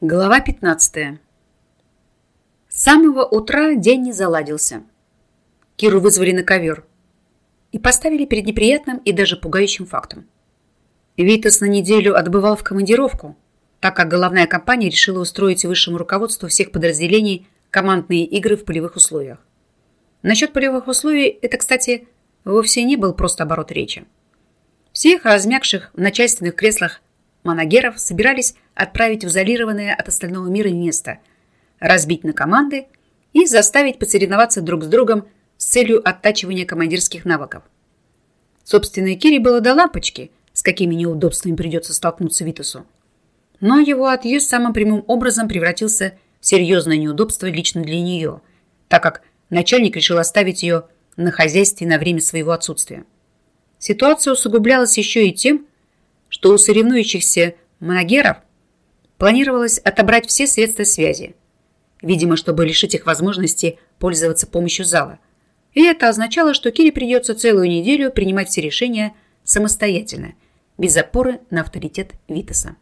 Глава 15. С самого утра день не заладился. Киру вызвали на ковер и поставили перед неприятным и даже пугающим фактом. Витас на неделю отбывал в командировку, так как головная компания решила устроить высшему руководству всех подразделений командные игры в полевых условиях. Насчет полевых условий это, кстати, вовсе не был просто оборот речи. Всех размягших в начальственных креслах манагеров собирались отправить в изолированное от остального мира место, разбить на команды и заставить посоревноваться друг с другом с целью оттачивания командирских навыков. Собственно, Кире было до лампочки, с какими неудобствами придется столкнуться Витасу. Но его отъезд самым прямым образом превратился в серьезное неудобство лично для нее, так как начальник решил оставить ее на хозяйстве на время своего отсутствия. Ситуация усугублялась еще и тем, что у соревнующихся манагеров планировалось отобрать все средства связи, видимо, чтобы лишить их возможности пользоваться помощью зала. И это означало, что Кире придется целую неделю принимать все решения самостоятельно, без опоры на авторитет Витаса.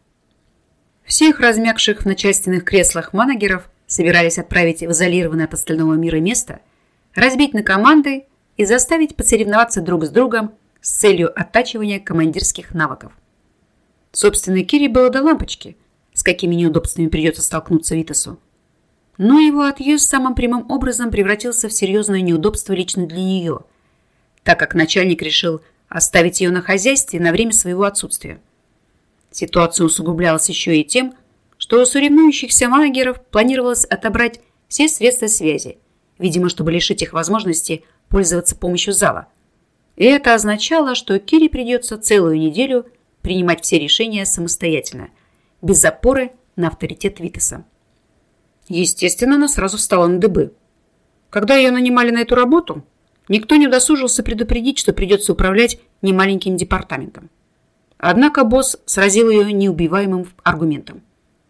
Всех размягших в начальственных креслах манагеров собирались отправить в изолированное от остального мира место, разбить на команды и заставить посоревноваться друг с другом с целью оттачивания командирских навыков. Собственно, Кире было до лампочки, с какими неудобствами придется столкнуться Витасу. Но его отъезд самым прямым образом превратился в серьезное неудобство лично для нее, так как начальник решил оставить ее на хозяйстве на время своего отсутствия. Ситуация усугублялась еще и тем, что у соревнующихся манагеров планировалось отобрать все средства связи, видимо, чтобы лишить их возможности пользоваться помощью зала. И это означало, что Кире придется целую неделю принимать все решения самостоятельно, без опоры на авторитет Витаса. Естественно, она сразу встала на дыбы. Когда ее нанимали на эту работу, никто не удосужился предупредить, что придется управлять немаленьким департаментом. Однако босс сразил ее неубиваемым аргументом.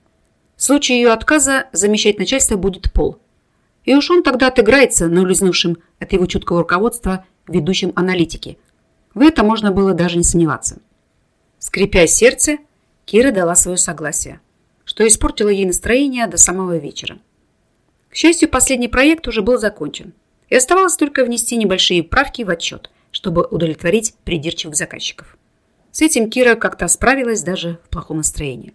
В случае ее отказа замещать начальство будет Пол. И уж он тогда отыграется на улизнувшем от его чуткого руководства ведущем аналитике. В это можно было даже не сомневаться. Скрипя сердце, Кира дала свое согласие, что испортило ей настроение до самого вечера. К счастью, последний проект уже был закончен, и оставалось только внести небольшие правки в отчет, чтобы удовлетворить придирчивых заказчиков. С этим Кира как-то справилась даже в плохом настроении.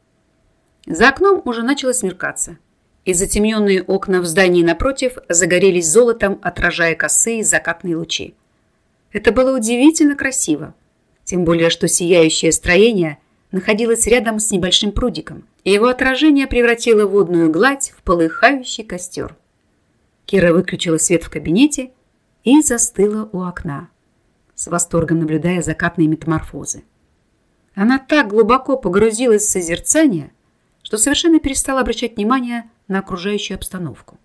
За окном уже начало смеркаться, и затемненные окна в здании напротив загорелись золотом, отражая косые закатные лучи. Это было удивительно красиво, тем более, что сияющее строение находилось рядом с небольшим прудиком, и его отражение превратило водную гладь в полыхающий костер. Кира выключила свет в кабинете и застыла у окна, с восторгом наблюдая закатные метаморфозы. Она так глубоко погрузилась в созерцание, что совершенно перестала обращать внимание на окружающую обстановку.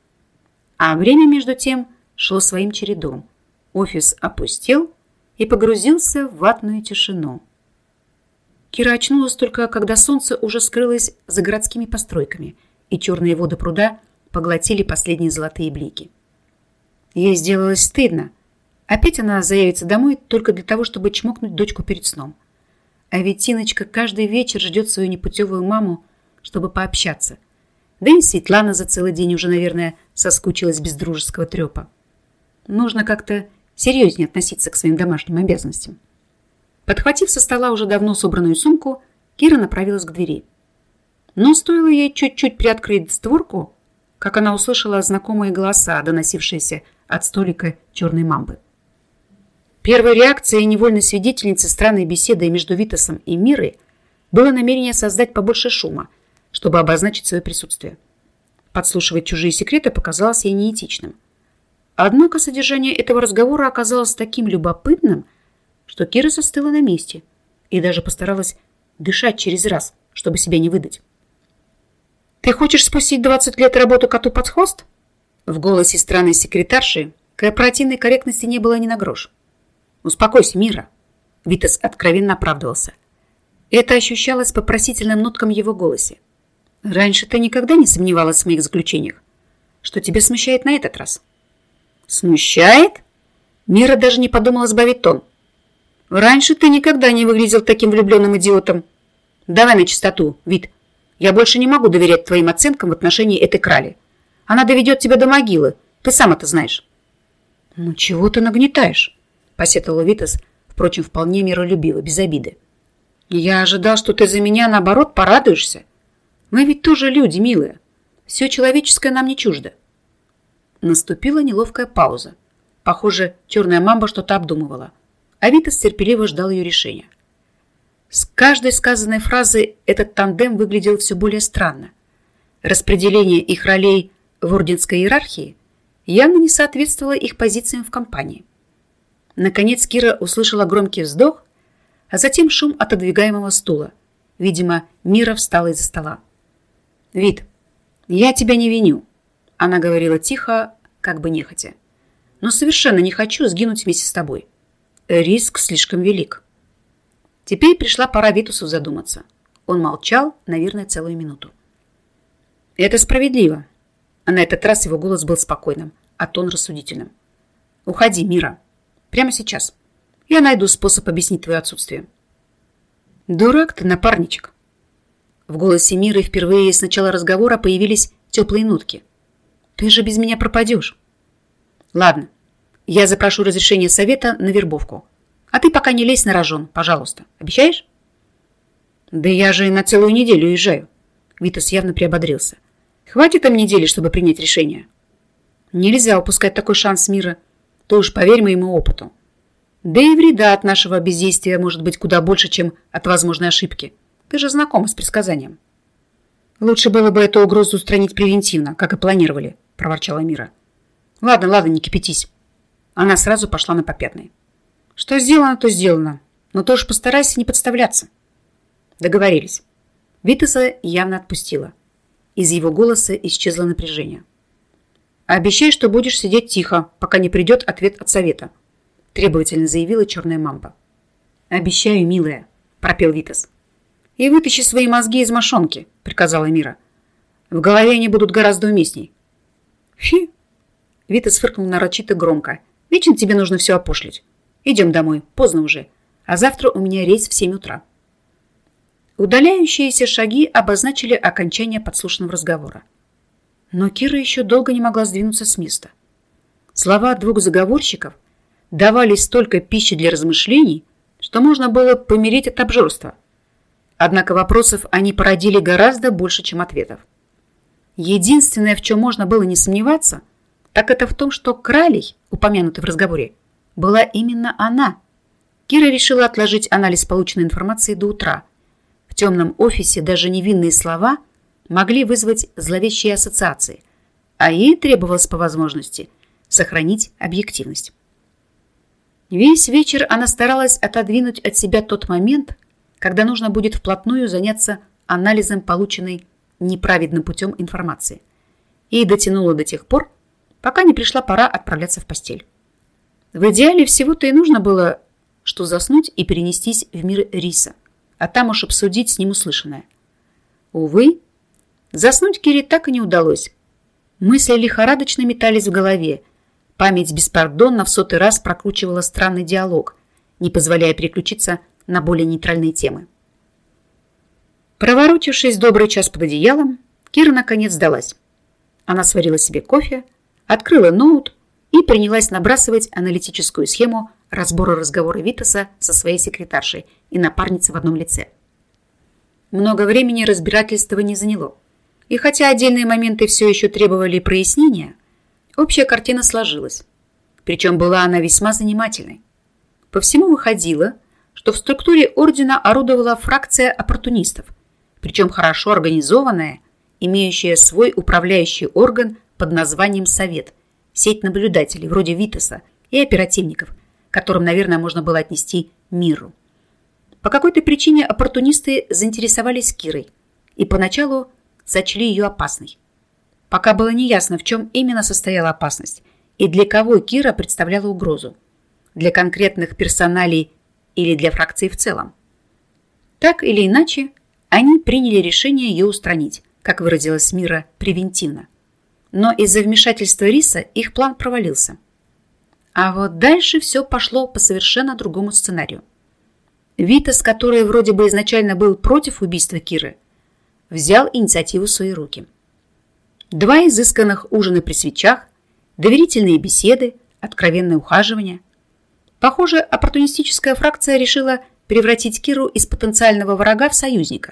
А время, между тем, шло своим чередом. Офис опустел и погрузился в ватную тишину. Кира очнулась только, когда солнце уже скрылось за городскими постройками, и черные воды пруда поглотили последние золотые блики. Ей сделалось стыдно. Опять она заявится домой только для того, чтобы чмокнуть дочку перед сном. А ведь Тиночка каждый вечер ждет свою непутевую маму, чтобы пообщаться. Да и Светлана за целый день уже, наверное, соскучилась без дружеского трепа. Нужно как-то серьезнее относиться к своим домашним обязанностям. Подхватив со стола уже давно собранную сумку, Кира направилась к двери. Но стоило ей чуть-чуть приоткрыть створку, как она услышала знакомые голоса, доносившиеся от столика черной мамбы. Первой реакцией невольной свидетельницы странной беседы между Витасом и Мирой было намерение создать побольше шума, чтобы обозначить свое присутствие. Подслушивать чужие секреты показалось ей неэтичным. Однако содержание этого разговора оказалось таким любопытным, что Кира застыла на месте и даже постаралась дышать через раз, чтобы себя не выдать. «Ты хочешь спустить 20 лет работу коту под хвост?» В голосе странной секретарши корпоративной корректности не было ни на грош. «Успокойся, Мира!» Витас откровенно оправдывался. Это ощущалось по просительным ноткам его голосе. «Раньше ты никогда не сомневалась в моих заключениях. Что тебя смущает на этот раз?» «Смущает?» Мира даже не подумала сбавить тон. «Раньше ты никогда не выглядел таким влюбленным идиотом. Давай на чистоту, Вит. Я больше не могу доверять твоим оценкам в отношении этой крали. Она доведет тебя до могилы. Ты сам это знаешь». «Ну чего ты нагнетаешь?» – посетовал Витас, впрочем, вполне миролюбиво, без обиды. «Я ожидал, что ты за меня, наоборот, порадуешься. Мы ведь тоже люди, милые. Все человеческое нам не чуждо». Наступила неловкая пауза. Похоже, черная мамба что-то обдумывала, а Витас терпеливо ждал ее решения. С каждой сказанной фразой этот тандем выглядел все более странно. Распределение их ролей в орденской иерархии явно не соответствовало их позициям в компании. Наконец Кира услышала громкий вздох, а затем шум отодвигаемого стула. Видимо, Мира встала из-за стола. «Вит, я тебя не виню», — она говорила тихо, как бы нехотя. «Но совершенно не хочу сгинуть вместе с тобой. Риск слишком велик». Теперь пришла пора Витусу задуматься. Он молчал, наверное, целую минуту. «Это справедливо». А на этот раз его голос был спокойным, а тон рассудительным. «Уходи, Мира. Прямо сейчас. Я найду способ объяснить твое отсутствие». «Дурак ты, напарничек». В голосе Миры впервые с начала разговора появились теплые нотки. «Ты же без меня пропадешь». «Ладно, я запрошу разрешение совета на вербовку. А ты пока не лезь на рожон, пожалуйста. Обещаешь?» «Да я же на целую неделю уезжаю». Витас явно приободрился. «Хватит им недели, чтобы принять решение». «Нельзя упускать такой шанс, Мира. Ты уж поверь моему опыту. Да и вреда от нашего бездействия может быть куда больше, чем от возможной ошибки. Ты же знакома с предсказанием». «Лучше было бы эту угрозу устранить превентивно, как и планировали», – проворчала Мира. «Ладно, не кипятись». Она сразу пошла на попятный. «Что сделано, то сделано. Но ты уж постарайся не подставляться». Договорились. Витаса явно отпустила. Из его голоса исчезло напряжение. «Обещай, что будешь сидеть тихо, пока не придет ответ от совета», – требовательно заявила черная мамба. «Обещаю, милая», – пропел Витас. «И вытащи свои мозги из мошонки», – приказала Мира. «В голове они будут гораздо уместней». «Фи!» – Витас фыркнул нарочито громко. «Вечно тебе нужно все опошлить. Идем домой, поздно уже, а завтра у меня рейс в 7 утра». Удаляющиеся шаги обозначили окончание подслушанного разговора. Но Кира еще долго не могла сдвинуться с места. Слова двух заговорщиков давали столько пищи для размышлений, что можно было помереть от обжорства. Однако вопросов они породили гораздо больше, чем ответов. Единственное, в чем можно было не сомневаться, так это в том, что кралей, упомянутой в разговоре, была именно она. Кира решила отложить анализ полученной информации до утра. В темном офисе даже невинные слова могли вызвать зловещие ассоциации, а ей требовалось по возможности сохранить объективность. Весь вечер она старалась отодвинуть от себя тот момент, когда нужно будет вплотную заняться анализом полученной неправедным путем информации, и дотянула до тех пор, пока не пришла пора отправляться в постель. В идеале всего-то и нужно было, что заснуть и перенестись в мир Риса, а там уж обсудить с ним услышанное. Увы, заснуть Кире так и не удалось. Мысли лихорадочно метались в голове. Память беспардонно в 100-й раз прокручивала странный диалог, не позволяя переключиться на более нейтральные темы. Проворочившись добрый час под одеялом, Кира наконец сдалась. Она сварила себе кофе, открыла ноут и принялась набрасывать аналитическую схему разбора разговора Витаса со своей секретаршей и напарницей в одном лице. Много времени разбирательство не заняло. И хотя отдельные моменты все еще требовали прояснения, общая картина сложилась. Причем была она весьма занимательной. По всему выходило, что в структуре ордена орудовала фракция оппортунистов, причем хорошо организованная, имеющая свой управляющий орган под названием Совет, сеть наблюдателей вроде Витаса и оперативников, которым, наверное, можно было отнести Миру. По какой-то причине оппортунисты заинтересовались Кирой и поначалу сочли ее опасной. Пока было неясно, в чем именно состояла опасность и для кого Кира представляла угрозу. Для конкретных персоналей или для фракции в целом. Так или иначе, они приняли решение ее устранить, как выразилась Мира, превентивно. Но из-за вмешательства Риса их план провалился. А вот дальше все пошло по совершенно другому сценарию. Витас, который вроде бы изначально был против убийства Киры, взял инициативу в свои руки. 2 изысканных ужина при свечах, доверительные беседы, откровенное ухаживание. Похоже, оппортунистическая фракция решила превратить Киру из потенциального врага в союзника.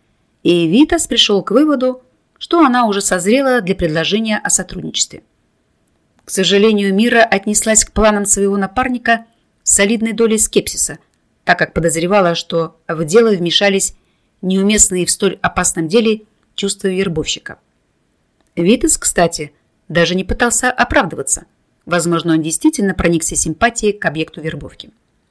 И Витас пришел к выводу, что она уже созрела для предложения о сотрудничестве. К сожалению, Мира отнеслась к планам своего напарника с солидной долей скепсиса, так как подозревала, что в дело вмешались неуместные в столь опасном деле чувства вербовщика. Витас, кстати, даже не пытался оправдываться. Возможно, он действительно проникся симпатией к объекту вербовки.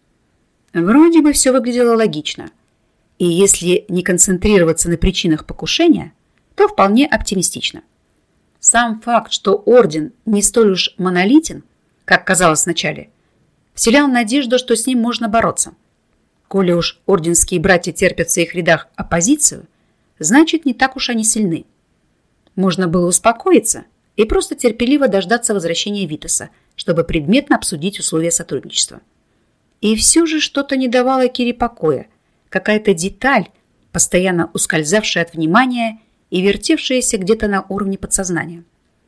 Вроде бы все выглядело логично. И если не концентрироваться на причинах покушения, то вполне оптимистично. Сам факт, что орден не столь уж монолитен, как казалось вначале, вселял надежду, что с ним можно бороться. Коли уж орденские братья терпят в своих рядах оппозицию, значит, не так уж они сильны. Можно было успокоиться и просто терпеливо дождаться возвращения Витаса, чтобы предметно обсудить условия сотрудничества. И все же что-то не давало Кире покоя, какая-то деталь, постоянно ускользавшая от внимания и вертевшаяся где-то на уровне подсознания.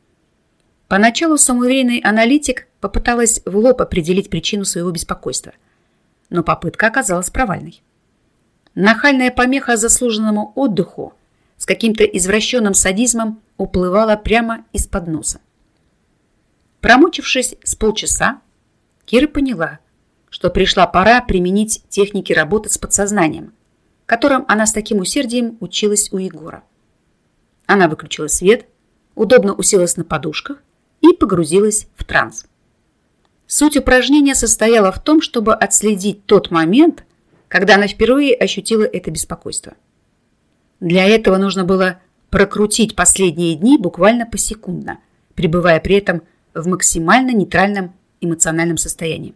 Поначалу самоуверенный аналитик попыталась в лоб определить причину своего беспокойства, но попытка оказалась провальной. Нахальная помеха заслуженному отдыху с каким-то извращенным садизмом уплывала прямо из-под носа. Промучившись с полчаса, Кира поняла, что пришла пора применить техники работы с подсознанием, которым она с таким усердием училась у Егора. Она выключила свет, удобно уселась на подушках и погрузилась в транс. Суть упражнения состояла в том, чтобы отследить тот момент, когда она впервые ощутила это беспокойство. Для этого нужно было прокрутить последние дни буквально посекундно, пребывая при этом в максимально нейтральном эмоциональном состоянии.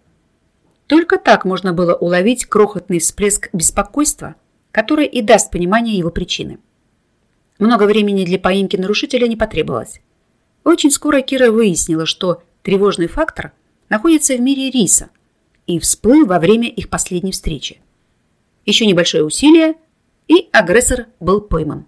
Только так можно было уловить крохотный всплеск беспокойства, который и даст понимание его причины. Много времени для поимки нарушителя не потребовалось. Очень скоро Кира выяснила, что тревожный фактор находится в мире Риса и всплыл во время их последней встречи. Еще небольшое усилие, и агрессор был пойман.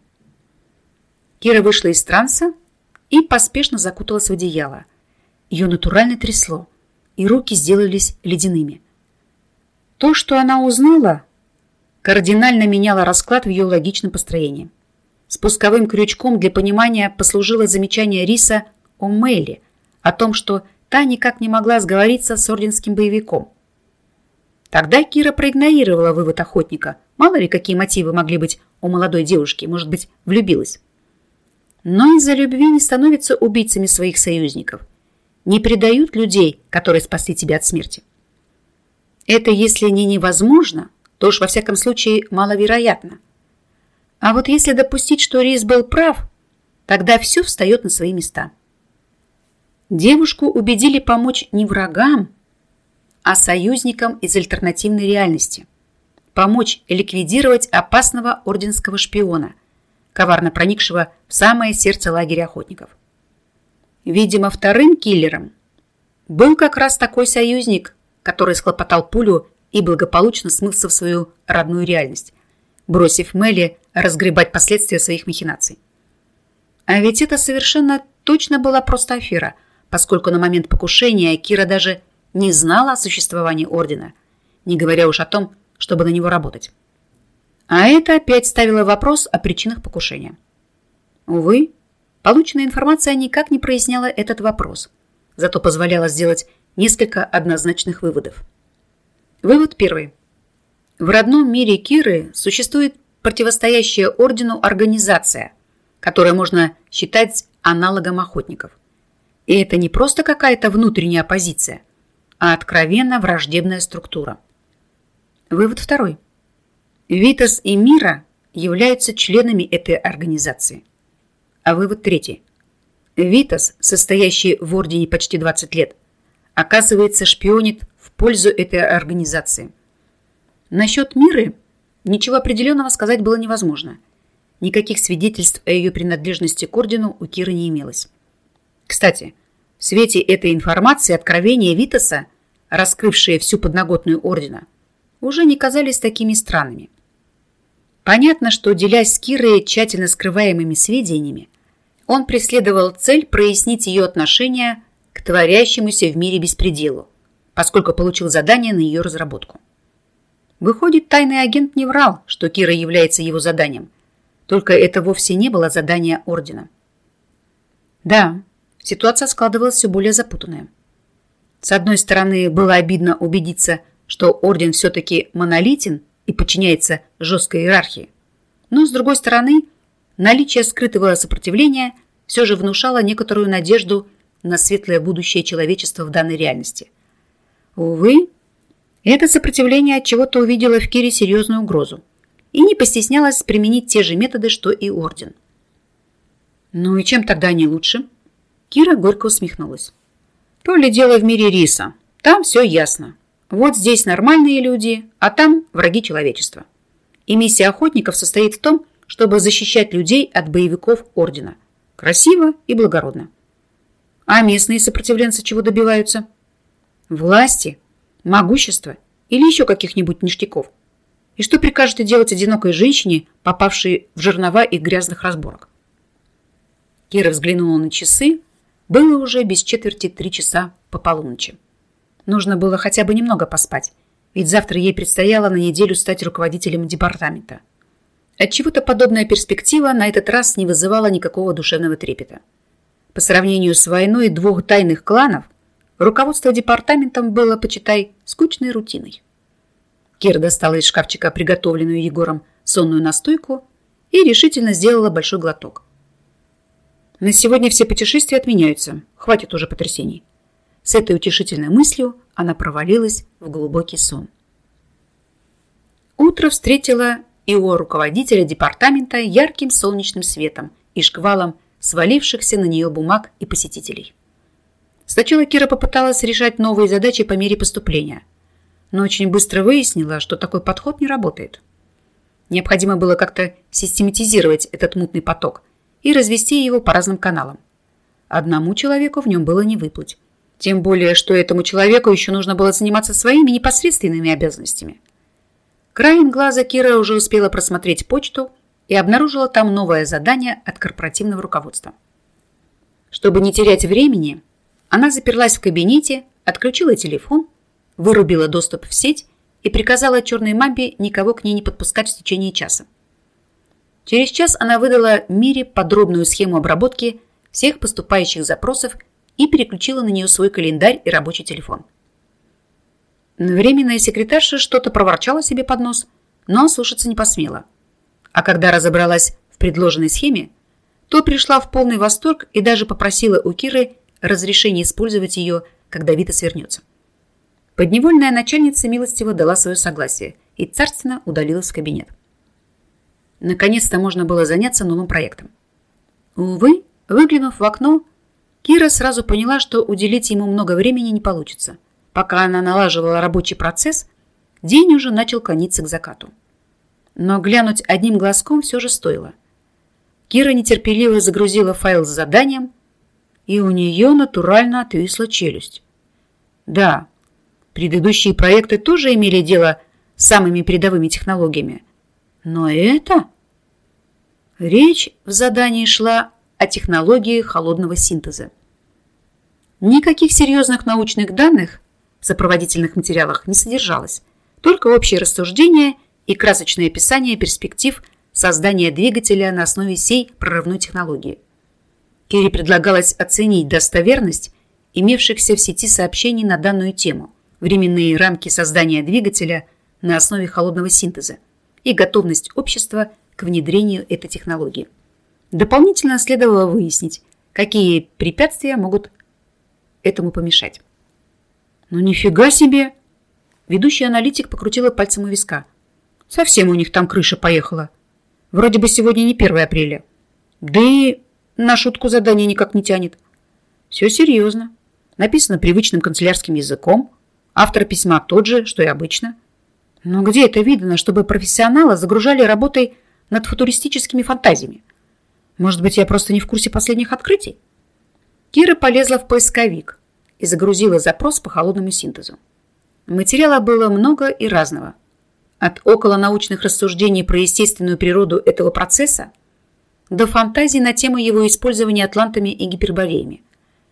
Кира вышла из транса и поспешно закуталась в одеяло. Ее натурально трясло, и руки сделались ледяными. То, что она узнала, кардинально меняло расклад в ее логичном построении. Спусковым крючком для понимания послужило замечание Риса о Мэлли, о том, что та никак не могла сговориться с орденским боевиком. Тогда Кира проигнорировала вывод охотника. Мало ли, какие мотивы могли быть у молодой девушки, может быть, влюбилась. Но из-за любви не становятся убийцами своих союзников. Не предают людей, которые спасли тебя от смерти. Это, если не невозможно, то уж во всяком случае маловероятно. А вот если допустить, что Рис был прав, тогда все встает на свои места. Девушку убедили помочь не врагам, а союзникам из альтернативной реальности. Помочь ликвидировать опасного орденского шпиона, коварно проникшего в самое сердце лагеря охотников. Видимо, вторым киллером был как раз такой союзник, который схлопотал пулю и благополучно смылся в свою родную реальность, бросив Мэлли разгребать последствия своих махинаций. А ведь это совершенно точно была просто афера, поскольку на момент покушения Кира даже не знала о существовании ордена, не говоря уж о том, чтобы на него работать. А это опять ставило вопрос о причинах покушения. Увы, полученная информация никак не проясняла этот вопрос, зато позволяла сделать несколько однозначных выводов. Вывод первый. В родном мире Киры существует противостоящая ордену организация, которую можно считать аналогом охотников. И это не просто какая-то внутренняя оппозиция, а откровенно враждебная структура. Вывод второй. Витас и Мира являются членами этой организации. А вывод третий. Витас, состоящий в ордене почти 20 лет, оказывается, шпионит в пользу этой организации. Насчет Миры ничего определенного сказать было невозможно. Никаких свидетельств о ее принадлежности к ордену у Киры не имелось. Кстати, в свете этой информации откровения Витаса, раскрывшие всю подноготную ордена, уже не казались такими странными. Понятно, что, делясь с Кирой тщательно скрываемыми сведениями, он преследовал цель прояснить ее отношение к творящемуся в мире беспределу, поскольку получил задание на ее разработку. Выходит, тайный агент не врал, что Кира является его заданием, только это вовсе не было задание Ордена. Да, ситуация складывалась все более запутанная. С одной стороны, было обидно убедиться, что Орден все-таки монолитен и подчиняется жесткой иерархии. Но, с другой стороны, наличие скрытого сопротивления все же внушало некоторую надежду на светлое будущее человечества в данной реальности. Увы, это сопротивление отчего-то увидело в Кире серьезную угрозу и не постеснялось применить те же методы, что и Орден. Ну и чем тогда они лучше? Кира горько усмехнулась. То ли дело в мире риса. Там все ясно. Вот здесь нормальные люди, а там враги человечества. И миссия охотников состоит в том, чтобы защищать людей от боевиков Ордена. Красиво и благородно. А местные сопротивленцы чего добиваются? Власти, могущества или еще каких-нибудь ништяков? И что прикажете делать одинокой женщине, попавшей в жернова и грязных разборок? Кира взглянула на часы. Было уже без четверти 3 часа по полуночи. Нужно было хотя бы немного поспать, ведь завтра ей предстояло на неделю стать руководителем департамента. Отчего-то подобная перспектива на этот раз не вызывала никакого душевного трепета. По сравнению с войной 2 тайных кланов, руководство департаментом было, почитай, скучной рутиной. Кира достала из шкафчика приготовленную Егором сонную настойку и решительно сделала большой глоток. На сегодня все путешествия отменяются, хватит уже потрясений. С этой утешительной мыслью она провалилась в глубокий сон. Утро встретило его руководителя департамента ярким солнечным светом и шквалом свалившихся на нее бумаг и посетителей. Сначала Кира попыталась решать новые задачи по мере поступления, но очень быстро выяснила, что такой подход не работает. Необходимо было как-то систематизировать этот мутный поток и развести его по разным каналам. Одному человеку в нем было не выплыть. Тем более, что этому человеку еще нужно было заниматься своими непосредственными обязанностями. Краем глаза Кира уже успела просмотреть почту и обнаружила там новое задание от корпоративного руководства. Чтобы не терять времени, она заперлась в кабинете, отключила телефон, вырубила доступ в сеть и приказала черной мамбе никого к ней не подпускать в течение часа. Через час она выдала Мире подробную схему обработки всех поступающих запросов и переключила на нее свой календарь и рабочий телефон. Временная секретарша что-то проворчала себе под нос, но слушаться не посмела. А когда разобралась в предложенной схеме, то пришла в полный восторг и даже попросила у Киры разрешения использовать ее, когда Витас вернется. Подневольная начальница милостиво дала свое согласие и царственно удалилась в кабинет. Наконец-то можно было заняться новым проектом. Увы, выглянув в окно, Кира сразу поняла, что уделить ему много времени не получится. Пока она налаживала рабочий процесс, день уже начал клониться к закату. Но глянуть одним глазком все же стоило. Кира нетерпеливо загрузила файл с заданием, и у нее натурально отвисла челюсть. Да, предыдущие проекты тоже имели дело с самыми передовыми технологиями. Но это... Речь в задании шла о технологии холодного синтеза. Никаких серьезных научных данных в сопроводительных материалах не содержалось, только общее рассуждение и красочное описание перспектив создания двигателя на основе сей прорывной технологии. Кире предлагалось оценить достоверность имевшихся в сети сообщений на данную тему, временные рамки создания двигателя на основе холодного синтеза и готовность общества к внедрению этой технологии. Дополнительно следовало выяснить, какие препятствия могут этому помешать. Ну нифига себе! Ведущий аналитик покрутила пальцем у виска. Совсем у них там крыша поехала. Вроде бы сегодня не 1 апреля. Да и на шутку задание никак не тянет. Все серьезно. Написано привычным канцелярским языком. Автор письма тот же, что и обычно. Но где это видно, чтобы профессионала загружали работой над футуристическими фантазиями? Может быть, я просто не в курсе последних открытий? Кира полезла в поисковик и загрузила запрос по холодному синтезу. Материала было много и разного. От околонаучных рассуждений про естественную природу этого процесса до фантазий на тему его использования атлантами и гипербореями.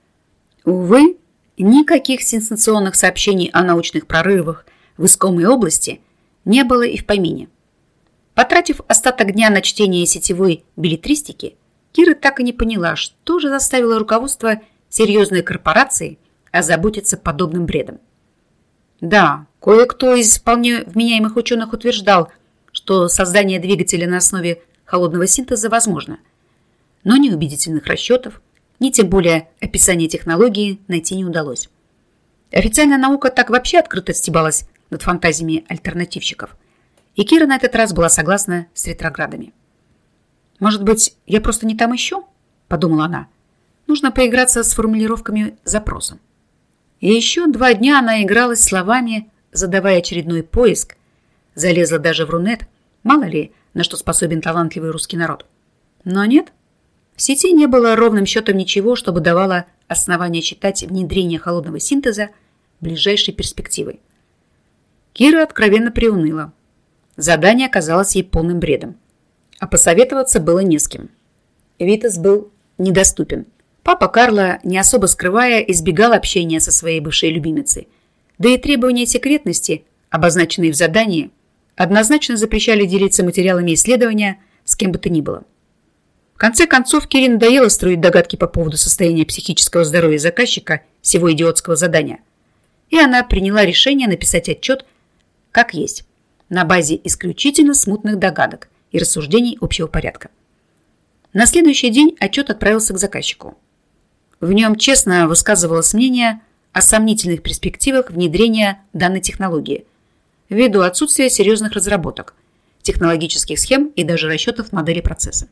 Увы, никаких сенсационных сообщений о научных прорывах в искомой области не было и в помине. Потратив остаток дня на чтение сетевой беллетристики, Кира так и не поняла, что же заставило руководство серьезной корпорации озаботиться подобным бредом. Да, кое-кто из вполне вменяемых ученых утверждал, что создание двигателя на основе холодного синтеза возможно, но ни убедительных расчетов, ни тем более описания технологии найти не удалось. Официальная наука так вообще открыто стебалась над фантазиями альтернативщиков, и Кира на этот раз была согласна с ретроградами. «Может быть, я просто не там ищу?» – подумала она. «Нужно поиграться с формулировками запроса». И еще 2 дня она игралась словами, задавая очередной поиск, залезла даже в Рунет, мало ли, на что способен талантливый русский народ. Но нет, в сети не было ровным счетом ничего, чтобы давало основание считать внедрение холодного синтеза ближайшей перспективой. Кира откровенно приуныла. Задание оказалось ей полным бредом. А посоветоваться было не с кем. Витас был недоступен. Папа Карло, не особо скрывая, избегал общения со своей бывшей любимицей. Да и требования секретности, обозначенные в задании, однозначно запрещали делиться материалами исследования с кем бы то ни было. В конце концов, Кире надоело строить догадки по поводу состояния психического здоровья заказчика всего идиотского задания. И она приняла решение написать отчет как есть, на базе исключительно смутных догадок и рассуждений общего порядка. На следующий день отчет отправился к заказчику. В нем честно высказывалось мнение о сомнительных перспективах внедрения данной технологии ввиду отсутствия серьезных разработок, технологических схем и даже расчетов модели процесса.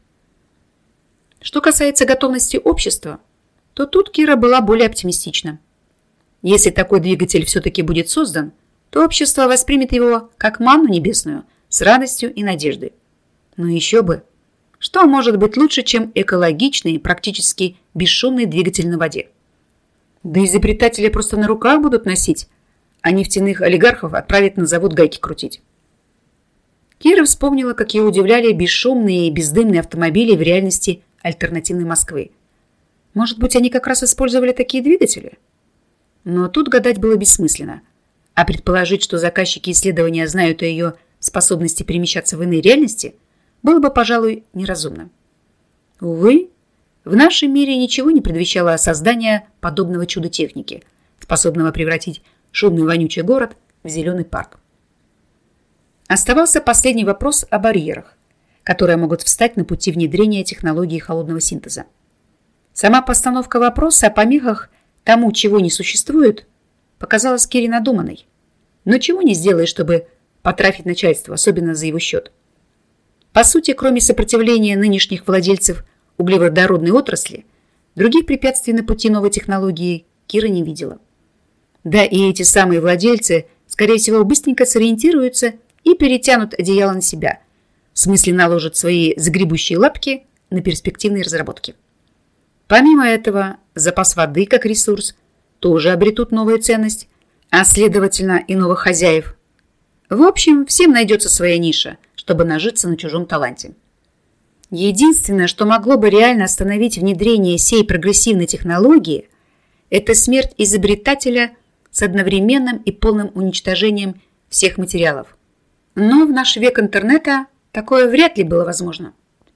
Что касается готовности общества, то тут Кира была более оптимистична. Если такой двигатель все-таки будет создан, то общество воспримет его как манну небесную с радостью и надеждой. Но еще бы! Что может быть лучше, чем экологичный, практически бесшумный двигатель на воде? Да изобретатели просто на руках будут носить, а нефтяных олигархов отправят на завод гайки крутить. Кира вспомнила, как ее удивляли бесшумные и бездымные автомобили в реальности альтернативной Москвы. Может быть, они как раз использовали такие двигатели? Но тут гадать было бессмысленно. А предположить, что заказчики исследования знают о ее способности перемещаться в иные реальности, было бы, пожалуй, неразумно. Увы, в нашем мире ничего не предвещало создания подобного чуда техники, способного превратить шумный вонючий город в зеленый парк. Оставался последний вопрос о барьерах, которые могут встать на пути внедрения технологии холодного синтеза. Сама постановка вопроса о помехах тому, чего не существует, показалась Кире надуманной. Но чего не сделаешь, чтобы потрафить начальство, особенно за его счет. По сути, кроме сопротивления нынешних владельцев углеводородной отрасли, других препятствий на пути новой технологии Кира не видела. Да и эти самые владельцы, скорее всего, быстренько сориентируются и перетянут одеяло на себя, в смысле наложат свои загребущие лапки на перспективные разработки. Помимо этого, запас воды как ресурс тоже обретут новую ценность, а следовательно и новых хозяев. В общем, всем найдется своя ниша, чтобы нажиться на чужом таланте. Единственное, что могло бы реально остановить внедрение сей прогрессивной технологии, это смерть изобретателя с одновременным и полным уничтожением всех материалов. Но в наш век интернета такое вряд ли было возможно.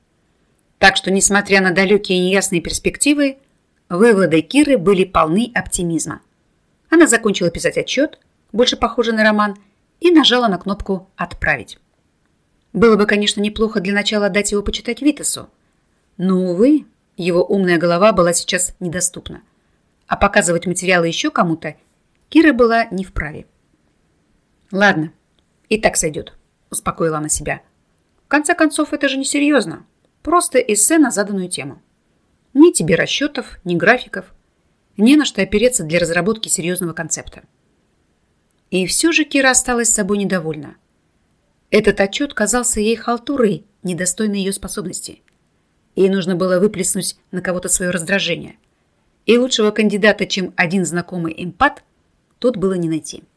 Так что, несмотря на далекие и неясные перспективы, выводы Киры были полны оптимизма. Она закончила писать отчет, больше похожий на роман, и нажала на кнопку «Отправить». Было бы, конечно, неплохо для начала дать его почитать Витасу, но, увы, его умная голова была сейчас недоступна, а показывать материалы еще кому-то Кира была не вправе. «Ладно, и так сойдет», – успокоила она себя. «В конце концов, это же несерьезно, просто эссе на заданную тему. Ни тебе расчетов, ни графиков, не на что опереться для разработки серьезного концепта». И все же Кира осталась собой недовольна. Этот отчет казался ей халтурой, недостойной ее способностей. Ей нужно было выплеснуть на кого-то свое раздражение. И лучшего кандидата, чем один знакомый эмпат, тут было не найти.